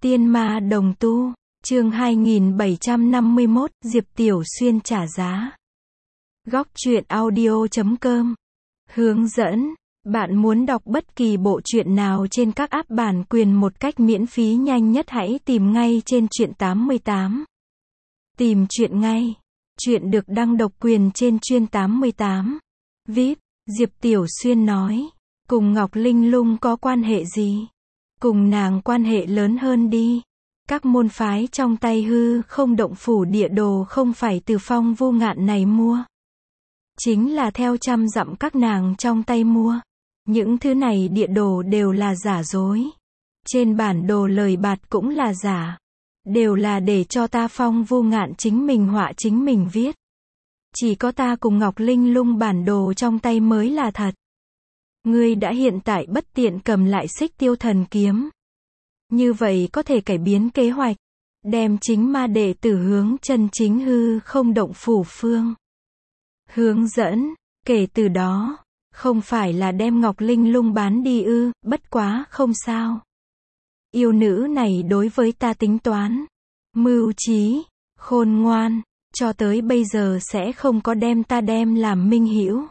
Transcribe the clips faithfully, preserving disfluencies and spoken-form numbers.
Tiên ma đồng tu, chương hai nghìn bảy trăm năm mươi mốt, Diệp Tiểu Xuyên trả giá. Góc truyện audio chấm com. Hướng dẫn, bạn muốn đọc bất kỳ bộ truyện nào trên các app bản quyền một cách miễn phí nhanh nhất hãy tìm ngay trên truyện tám mươi tám. Tìm truyện ngay. Truyện được đăng độc quyền trên truyện tám mươi tám. vê i pê, Diệp Tiểu Xuyên nói. Cùng Ngọc Linh Lung có quan hệ gì? Cùng nàng quan hệ lớn hơn đi. Các môn phái trong tay hư không động phủ địa đồ không phải từ Phong Vô Ngạn này mua. Chính là theo trăm dặm các nàng trong tay mua. Những thứ này địa đồ đều là giả dối. Trên bản đồ lời bạt cũng là giả. Đều là để cho ta Phong Vô Ngạn chính mình họa chính mình viết. Chỉ có ta cùng Ngọc Linh Lung bản đồ trong tay mới là thật. Ngươi đã hiện tại bất tiện cầm lại Xích Tiêu Thần Kiếm. Như vậy có thể cải biến kế hoạch. Đem chính ma đệ tử hướng chân chính hư không động phủ phương. Hướng dẫn, kể từ đó, không phải là đem Ngọc Linh Lung bán đi ư, bất quá không sao. Yêu nữ này đối với ta tính toán, mưu trí, khôn ngoan, cho tới bây giờ sẽ không có đem ta đem làm minh hữu.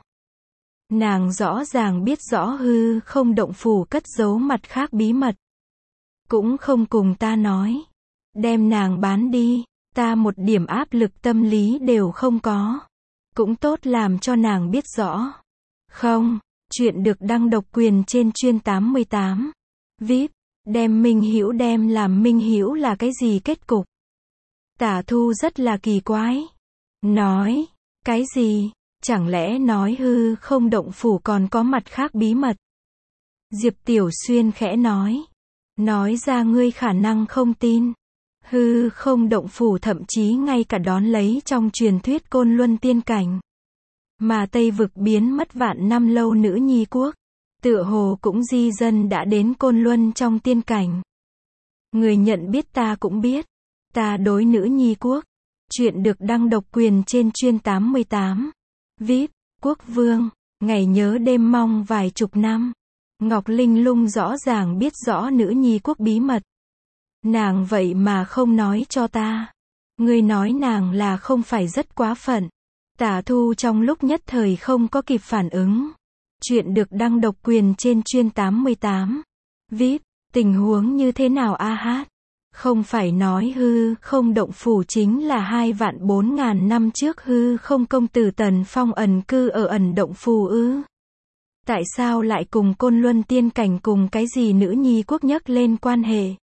Nàng rõ ràng biết rõ hư không động phủ cất giấu mặt khác bí mật. Cũng không cùng ta nói. Đem nàng bán đi, ta một điểm áp lực tâm lý đều không có. Cũng tốt làm cho nàng biết rõ. Không, chuyện được đăng độc quyền trên truyện tám mươi tám. vê i pê, đem minh hữu đem làm minh hữu là cái gì kết cục? Tả Thu rất là kỳ quái. Nói, cái gì? Chẳng lẽ nói hư không động phủ còn có mặt khác bí mật? Diệp Tiểu Xuyên khẽ nói. Nói ra ngươi khả năng không tin. Hư không động phủ thậm chí ngay cả đón lấy trong truyền thuyết Côn Luân tiên cảnh. Mà Tây vực biến mất vạn năm lâu nữ nhi quốc. Tựa hồ cũng di dân đã đến Côn Luân trong tiên cảnh. Người nhận biết ta cũng biết. Ta đối nữ nhi quốc. Chuyện được đăng độc quyền trên truyện tám mươi tám. vê i pê, Quốc Vương, ngày nhớ đêm mong vài chục năm. Ngọc Linh Lung rõ ràng biết rõ nữ nhi quốc bí mật. Nàng vậy mà không nói cho ta. Ngươi nói nàng là không phải rất quá phận. Tả Thu trong lúc nhất thời không có kịp phản ứng. Chuyện được đăng độc quyền trên truyện tám mươi tám. vê i pê, tình huống như thế nào a hát? Không phải nói hư không động phủ chính là hai vạn bốn ngàn năm trước hư không công tử Tần Phong ẩn cư ở ẩn động phủ ư? Tại sao lại cùng Côn Luân tiên cảnh cùng cái gì nữ nhi quốc nhắc lên quan hệ?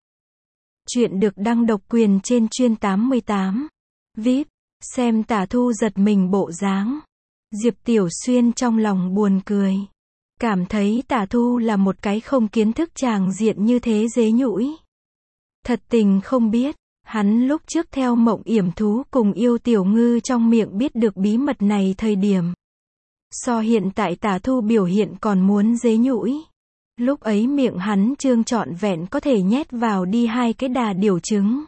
Chuyện được đăng độc quyền trên truyện tám mươi tám. vê i pê, xem Tả Thu giật mình bộ dáng. Diệp Tiểu Xuyên trong lòng buồn cười. Cảm thấy Tả Thu là một cái không kiến thức tràng diện như thế dế nhũi. Thật tình không biết, hắn lúc trước theo Mộng Yểm Thú cùng Yêu Tiểu Ngư trong miệng biết được bí mật này thời điểm. So hiện tại Tả Thu biểu hiện còn muốn dế nhũi. Lúc ấy miệng hắn trương trọn vẹn có thể nhét vào đi hai cái đà điểu trứng.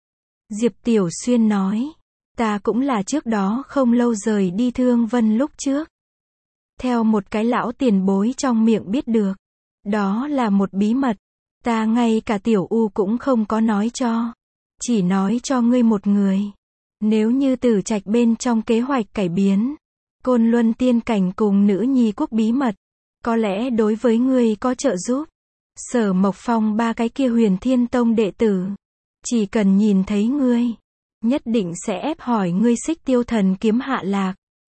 Diệp Tiểu Xuyên nói, ta cũng là trước đó không lâu rời đi Thương Vân lúc trước. Theo một cái lão tiền bối trong miệng biết được. Đó là một bí mật. Ta ngay cả Tiểu U cũng không có nói cho. Chỉ nói cho ngươi một người. Nếu như Tử Trạch bên trong kế hoạch cải biến. Côn Luân tiên cảnh cùng nữ nhi quốc bí mật. Có lẽ đối với ngươi có trợ giúp. Sở Mộc Phong ba cái kia Huyền Thiên Tông đệ tử. Chỉ cần nhìn thấy ngươi. Nhất định sẽ ép hỏi ngươi Xích Tiêu Thần Kiếm hạ lạc.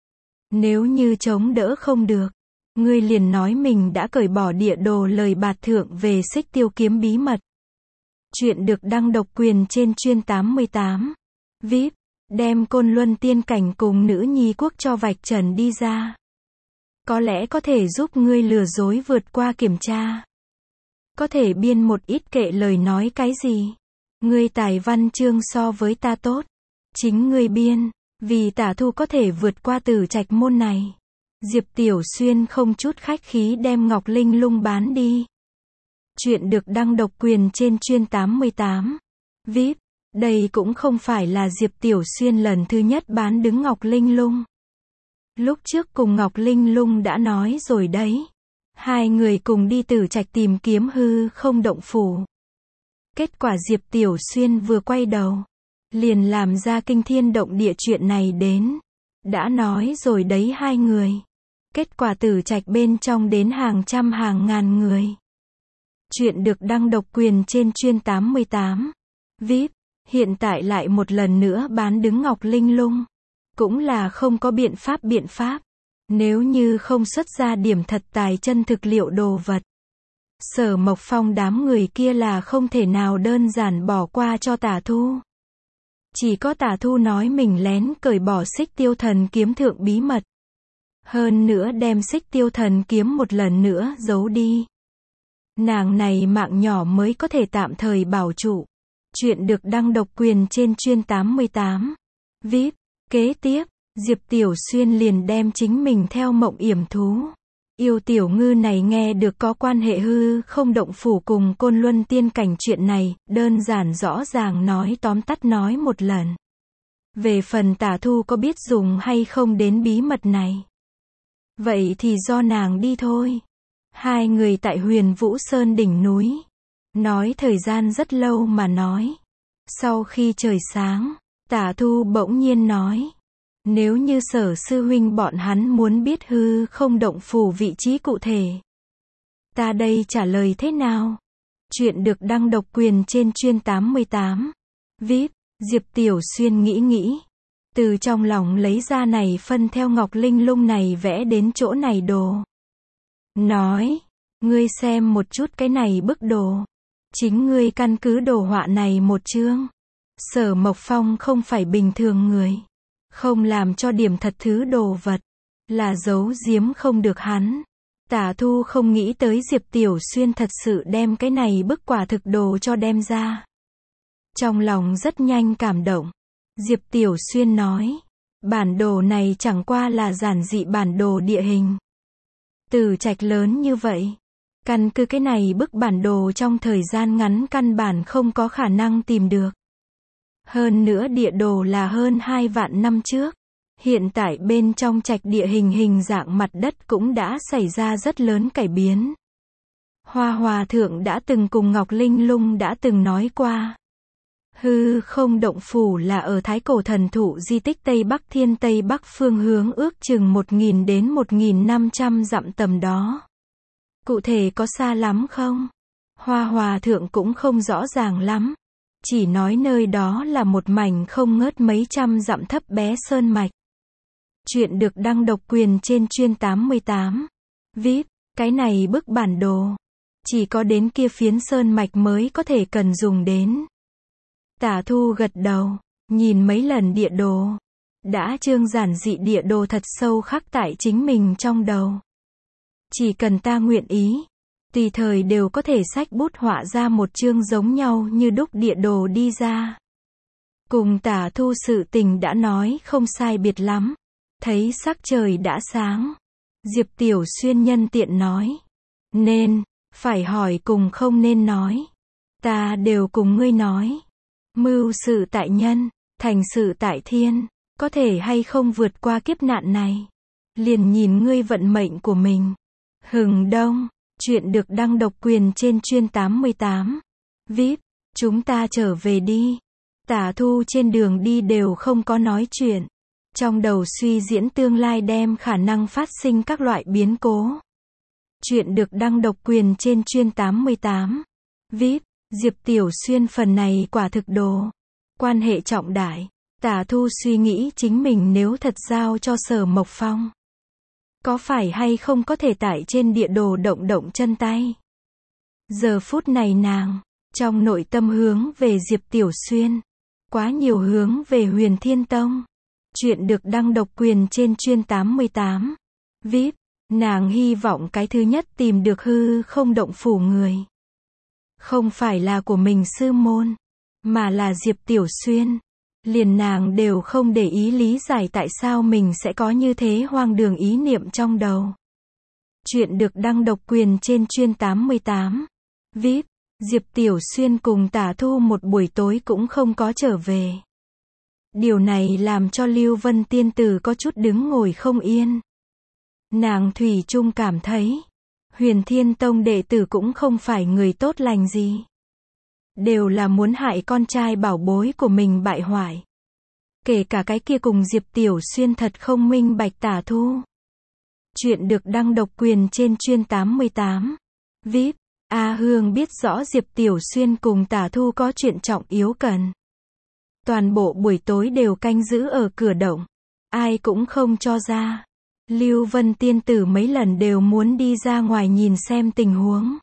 Nếu như chống đỡ không được. Ngươi liền nói mình đã cởi bỏ địa đồ lời bạt thượng về Xích Tiêu kiếm bí mật. Chuyện được đăng độc quyền trên truyện tám mươi tám. vê i pê, đem Côn Luân tiên cảnh cùng nữ nhi quốc cho vạch trần đi ra. Có lẽ có thể giúp ngươi lừa dối vượt qua kiểm tra. Có thể biên một ít kệ lời nói cái gì. Ngươi tài văn chương so với ta tốt. Chính ngươi biên, vì Tả Thu có thể vượt qua Tử Trạch môn này. Diệp Tiểu Xuyên không chút khách khí đem Ngọc Linh Lung bán đi. Chuyện được đăng độc quyền trên truyện tám mươi tám. vê i pê, đây cũng không phải là Diệp Tiểu Xuyên lần thứ nhất bán đứng Ngọc Linh Lung. Lúc trước cùng Ngọc Linh Lung đã nói rồi đấy. Hai người cùng đi Tử Trạch tìm kiếm hư không động phủ. Kết quả Diệp Tiểu Xuyên vừa quay đầu, liền làm ra kinh thiên động địa chuyện này đến. Đã nói rồi đấy hai người. Kết quả Tử Trạch bên trong đến hàng trăm hàng ngàn người. Chuyện được đăng độc quyền trên chuyên tám mươi tám. vê i pê, hiện tại lại một lần nữa bán đứng Ngọc Linh Lung. Cũng là không có biện pháp biện pháp. Nếu như không xuất ra điểm thật tài chân thực liệu đồ vật. Sở Mộc Phong đám người kia là không thể nào đơn giản bỏ qua cho Tả Thu. Chỉ có Tả Thu nói mình lén cởi bỏ Xích Tiêu Thần kiếm thượng bí mật. Hơn nữa đem Xích Tiêu Thần kiếm một lần nữa giấu đi. Nàng này mạng nhỏ mới có thể tạm thời bảo trụ. Chuyện được đăng độc quyền trên chuyên tám mươi tám. vê i pê, kế tiếp, Diệp Tiểu Xuyên liền đem chính mình theo mộng yểm thú. Yêu tiểu ngư này nghe được có quan hệ hư không động phủ cùng Côn Luân tiên cảnh chuyện này, đơn giản rõ ràng nói tóm tắt nói một lần. Về phần Tả Thu có biết dùng hay không đến bí mật này. Vậy thì do nàng đi thôi. Hai người tại Huyền Vũ Sơn đỉnh núi. Nói thời gian rất lâu mà nói. Sau khi trời sáng, Tả Thu bỗng nhiên nói. Nếu như Sở sư huynh bọn hắn muốn biết hư không động phủ vị trí cụ thể. Ta đây trả lời thế nào? Chuyện được đăng độc quyền trên chuyên tám mươi tám. vê i pê, Diệp Tiểu Xuyên nghĩ nghĩ. Từ trong lòng lấy ra này phân theo Ngọc Linh Lung này vẽ đến chỗ này đồ. Nói, ngươi xem một chút cái này bức đồ. Chính ngươi căn cứ đồ họa này một chương. Sở Mộc Phong không phải bình thường người. Không làm cho điểm thật thứ đồ vật. Là giấu giếm không được hắn. Tả Thu không nghĩ tới Diệp Tiểu Xuyên thật sự đem cái này bức quả thực đồ cho đem ra. Trong lòng rất nhanh cảm động. Diệp Tiểu Xuyên nói. Bản đồ này chẳng qua là giản dị bản đồ địa hình. Tử Trạch lớn như vậy. Căn cứ cái này bức bản đồ trong thời gian ngắn căn bản không có khả năng tìm được. Hơn nữa địa đồ là hơn hai vạn năm trước. Hiện tại bên trong trạch địa hình hình dạng mặt đất cũng đã xảy ra rất lớn cải biến. Hoa Hòa Thượng đã từng cùng Ngọc Linh Lung đã từng nói qua. Hư không động phủ là ở Thái Cổ Thần Thụ di tích Tây Bắc Thiên Tây Bắc phương hướng ước chừng một nghìn đến một nghìn năm trăm dặm tầm đó. Cụ thể có xa lắm không? Hoa Hòa Thượng cũng không rõ ràng lắm. Chỉ nói nơi đó là một mảnh không ngớt mấy trăm dặm thấp bé sơn mạch. Chuyện được đăng độc quyền trên chuyên tám mươi tám. vê i pê, cái này bức bản đồ. Chỉ có đến kia phiến sơn mạch mới có thể cần dùng đến. Tả Thu gật đầu, nhìn mấy lần địa đồ. Đã chương giản dị địa đồ thật sâu khắc tại chính mình trong đầu. Chỉ cần ta nguyện ý, tùy thời đều có thể xách bút họa ra một chương giống nhau như đúc địa đồ đi ra. Cùng Tả Thu sự tình đã nói không sai biệt lắm. Thấy sắc trời đã sáng. Diệp Tiểu Xuyên nhân tiện nói. Nên, phải hỏi cùng không nên nói. Ta đều cùng ngươi nói. Mưu sự tại nhân, thành sự tại thiên. Có thể hay không vượt qua kiếp nạn này. Liền nhìn ngươi vận mệnh của mình. Hừng đông. Chuyện được đăng độc quyền trên chuyên tám mươi tám. vê i pê, chúng ta trở về đi. Tả Thu trên đường đi đều không có nói chuyện. Trong đầu suy diễn tương lai đem khả năng phát sinh các loại biến cố. Chuyện được đăng độc quyền trên chuyên tám mươi tám. vê i pê, Diệp Tiểu Xuyên phần này quả thực đồ. Quan hệ trọng đại. Tả Thu suy nghĩ chính mình nếu thật giao cho Sở Mộc Phong. Có phải hay không có thể tải trên địa đồ động động chân tay. Giờ phút này nàng, trong nội tâm hướng về Diệp Tiểu Xuyên. Quá nhiều hướng về Huyền Thiên Tông. Chuyện được đăng độc quyền trên chuyên tám mươi tám. vê i pê, nàng hy vọng cái thứ nhất tìm được hư không động phủ người. Không phải là của mình sư môn, mà là Diệp Tiểu Xuyên. Liền nàng đều không để ý lý giải tại sao mình sẽ có như thế hoang đường ý niệm trong đầu. Chuyện được đăng độc quyền trên chuyên tám mươi tám. vê i pê, Diệp Tiểu Xuyên cùng Tả Thu một buổi tối cũng không có trở về. Điều này làm cho Lưu Vân Tiên Tử có chút đứng ngồi không yên. Nàng thủy chung cảm thấy, Huyền Thiên Tông đệ tử cũng không phải người tốt lành gì. đều là muốn hại con trai bảo bối của mình bại hoại. Kể cả cái kia cùng Diệp Tiểu Xuyên thật không minh bạch Tả Thu. Chuyện được đăng độc quyền trên chuyên tám mươi tám. vê i pê, A Hương biết rõ Diệp Tiểu Xuyên cùng Tả Thu có chuyện trọng yếu cần. Toàn bộ buổi tối đều canh giữ ở cửa động. Ai cũng không cho ra. Lưu Vân tiên tử mấy lần đều muốn đi ra ngoài nhìn xem tình huống.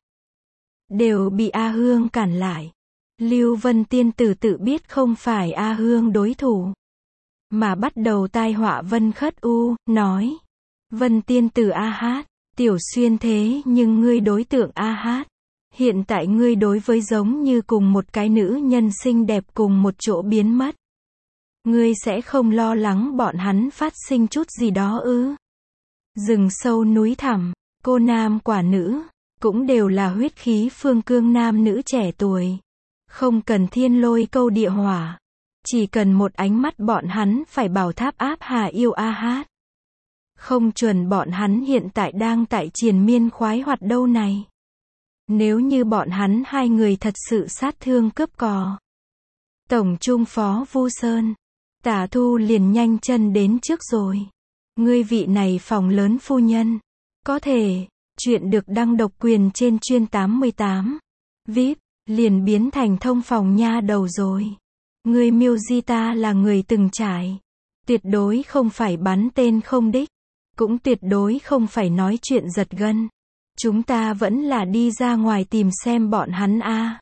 Đều bị A Hương cản lại. Lưu Vân tiên tử tự biết không phải A Hương đối thủ. Mà bắt đầu tai họa Vân Khất U, nói. Vân tiên tử A Hát, Tiểu Xuyên thế nhưng ngươi đối tượng A Hát. Hiện tại ngươi đối với giống như cùng một cái nữ nhân xinh đẹp cùng một chỗ biến mất. Ngươi sẽ không lo lắng bọn hắn phát sinh chút gì đó ư? Rừng sâu núi thẳm, cô nam quả nữ, cũng đều là huyết khí phương cương nam nữ trẻ tuổi. Không cần thiên lôi câu địa hỏa. Chỉ cần một ánh mắt bọn hắn phải bảo tháp áp hà yêu A Hát. Không chuẩn bọn hắn hiện tại đang tại triền miên khoái hoạt đâu này. Nếu như bọn hắn hai người thật sự sát thương cướp cò. Tổng trung phó Vu Sơn. Tả Thu liền nhanh chân đến trước rồi. Ngươi vị này phòng lớn phu nhân. Có thể, chuyện được đăng độc quyền trên chuyên tám mươi tám. vê i pê, liền biến thành thông phòng nha đầu rồi. Ngươi miêu di ta là người từng trải. Tuyệt đối không phải bắn tên không đích. Cũng tuyệt đối không phải nói chuyện giật gân. Chúng ta vẫn là đi ra ngoài tìm xem bọn hắn a.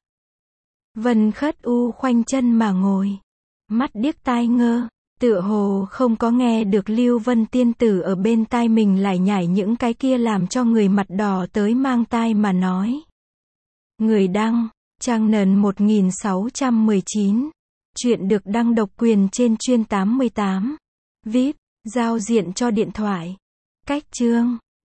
Vân Khất U khoanh chân mà ngồi. Mắt điếc tai ngơ. Tựa hồ không có nghe được Lưu Vân tiên tử ở bên tai mình lải nhải những cái kia làm cho người mặt đỏ tới mang tai mà nói. Người đăng, trang nền một nghìn sáu trăm mười chín. Chuyện được đăng độc quyền trên chuyên tám mươi tám. vê i pê, giao diện cho điện thoại. Cách chương